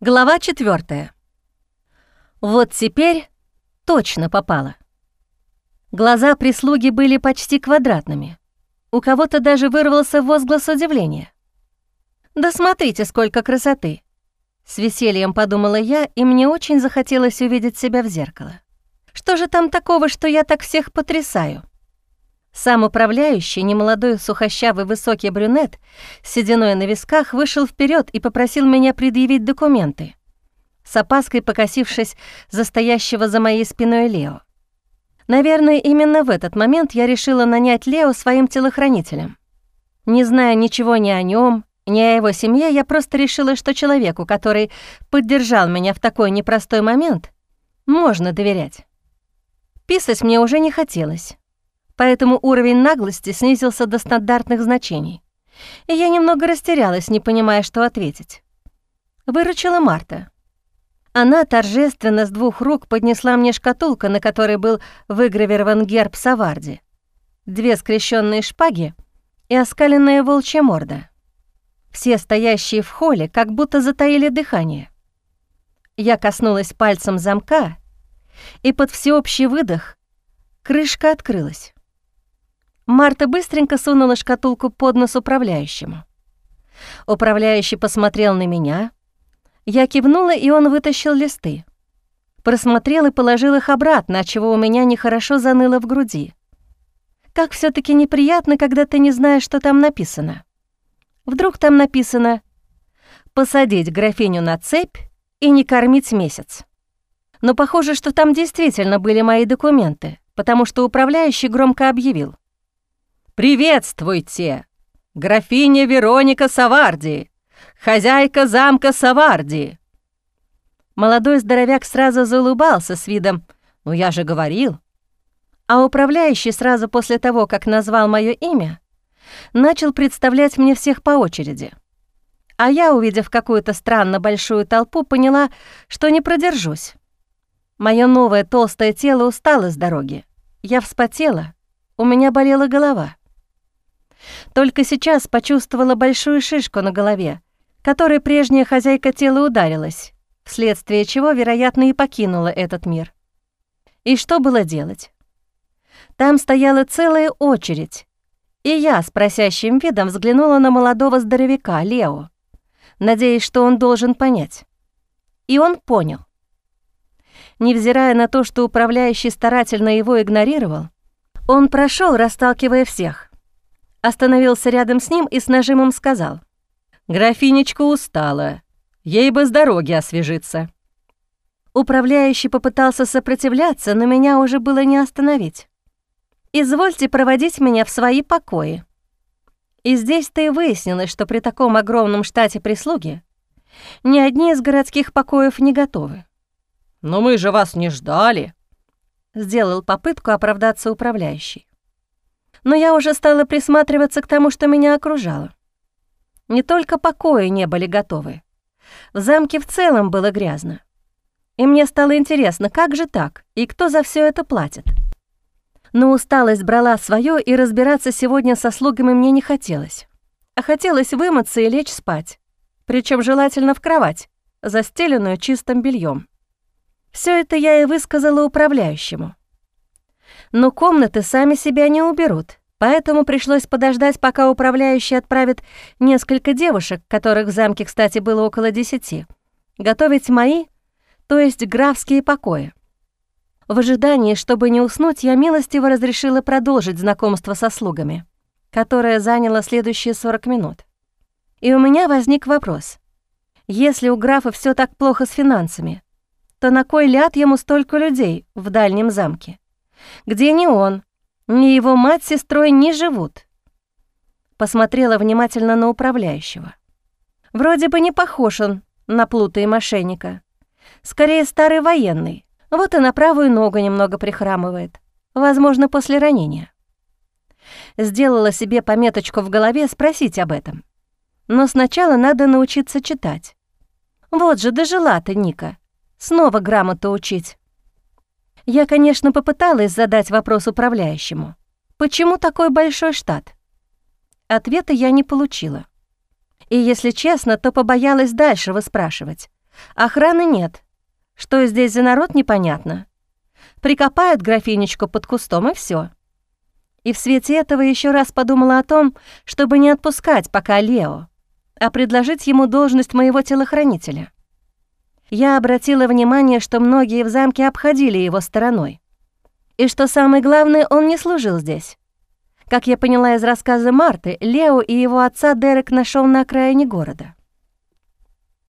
Глава 4. Вот теперь точно попало. Глаза прислуги были почти квадратными. У кого-то даже вырвался возглас удивления. «Да смотрите, сколько красоты!» С весельем подумала я, и мне очень захотелось увидеть себя в зеркало. Что же там такого, что я так всех потрясаю? Сам управляющий, немолодой сухощавый высокий брюнет с сединой на висках, вышел вперед и попросил меня предъявить документы, с опаской покосившись за стоящего за моей спиной Лео. Наверное, именно в этот момент я решила нанять Лео своим телохранителем. Не зная ничего ни о нем, ни о его семье, я просто решила, что человеку, который поддержал меня в такой непростой момент, можно доверять. Писать мне уже не хотелось, поэтому уровень наглости снизился до стандартных значений, и я немного растерялась, не понимая, что ответить. Выручила Марта. Она торжественно с 2 рук поднесла мне шкатулку, на которой был выгравирован герб Саварди, 2 скрещенные шпаги и оскаленная волчья морда. Все стоящие в холле как будто затаили дыхание. Я коснулась пальцем замка, и под всеобщий выдох крышка открылась. Марта быстренько сунула шкатулку под нос управляющему. Управляющий посмотрел на меня. Я кивнула, и он вытащил листы. Просмотрел и положил их обратно, отчего у меня нехорошо заныло в груди. Как все таки неприятно, когда ты не знаешь, что там написано. Вдруг там написано «посадить графиню на цепь и не кормить месяц». Но похоже, что там действительно были мои документы, потому что управляющий громко объявил: «Приветствуйте! Графиня Вероника Саварди, хозяйка замка Саварди!» Молодой здоровяк сразу заулыбался с видом «ну я же говорил». А управляющий сразу после того, как назвал мое имя, начал представлять мне всех по очереди. А я, увидев какую-то странно большую толпу, поняла, что не продержусь. Мое новое толстое тело устало с дороги. Я вспотела, у меня болела голова. Только сейчас почувствовала большую шишку на голове, которой прежняя хозяйка тела ударилась, вследствие чего, вероятно, и покинула этот мир. И что было делать? Там стояла целая очередь, и я с просящим видом взглянула на молодого здоровяка Лео, надеясь, что он должен понять. И он понял. Невзирая на то, что управляющий старательно его игнорировал, он прошел, расталкивая всех, остановился рядом с ним и с нажимом сказал: «Графинечка устала, ей бы с дороги освежиться». Управляющий попытался сопротивляться, но меня уже было не остановить. «Извольте проводить меня в свои покои». И здесь-то и выяснилось, что при таком огромном штате прислуги ни одни из городских покоев не готовы. «Но мы же вас не ждали», — сделал попытку оправдаться управляющий. Но я уже стала присматриваться к тому, что меня окружало. Не только покои не были готовы. В замке в целом было грязно. И мне стало интересно, как же так, и кто за все это платит. Но усталость брала свое, и разбираться сегодня со слугами мне не хотелось. А хотелось вымыться и лечь спать, причем желательно в кровать, застеленную чистым бельем. Все это я и высказала управляющему. Но комнаты сами себя не уберут, поэтому пришлось подождать, пока управляющий отправит несколько девушек, которых в замке, кстати, было около 10, готовить мои, то есть графские покои. В ожидании, чтобы не уснуть, я милостиво разрешила продолжить знакомство со слугами, которое заняло следующие 40 минут. И у меня возник вопрос. Если у графа все так плохо с финансами, то на кой ляд ему столько людей в дальнем замке, где ни он, ни его мать с сестрой не живут? Посмотрела внимательно на управляющего. Вроде бы не похож он на плута и мошенника. Скорее, старый военный. Вот и на правую ногу немного прихрамывает, возможно, после ранения. Сделала себе пометочку в голове спросить об этом. Но сначала надо научиться читать. Вот же дожила ты, Ника. Снова грамоту учить. Я, конечно, попыталась задать вопрос управляющему. Почему такой большой штат? Ответа я не получила. И, если честно, то побоялась дальше выспрашивать, Охраны нет. Что здесь за народ, непонятно. Прикопают графинечку под кустом, и все. И в свете этого еще раз подумала о том, чтобы не отпускать пока Лео, а предложить ему должность моего телохранителя. Я обратила внимание, что многие в замке обходили его стороной. И что самое главное, он не служил здесь. Как я поняла из рассказа Марты, Лео и его отца Дерек нашел на окраине города.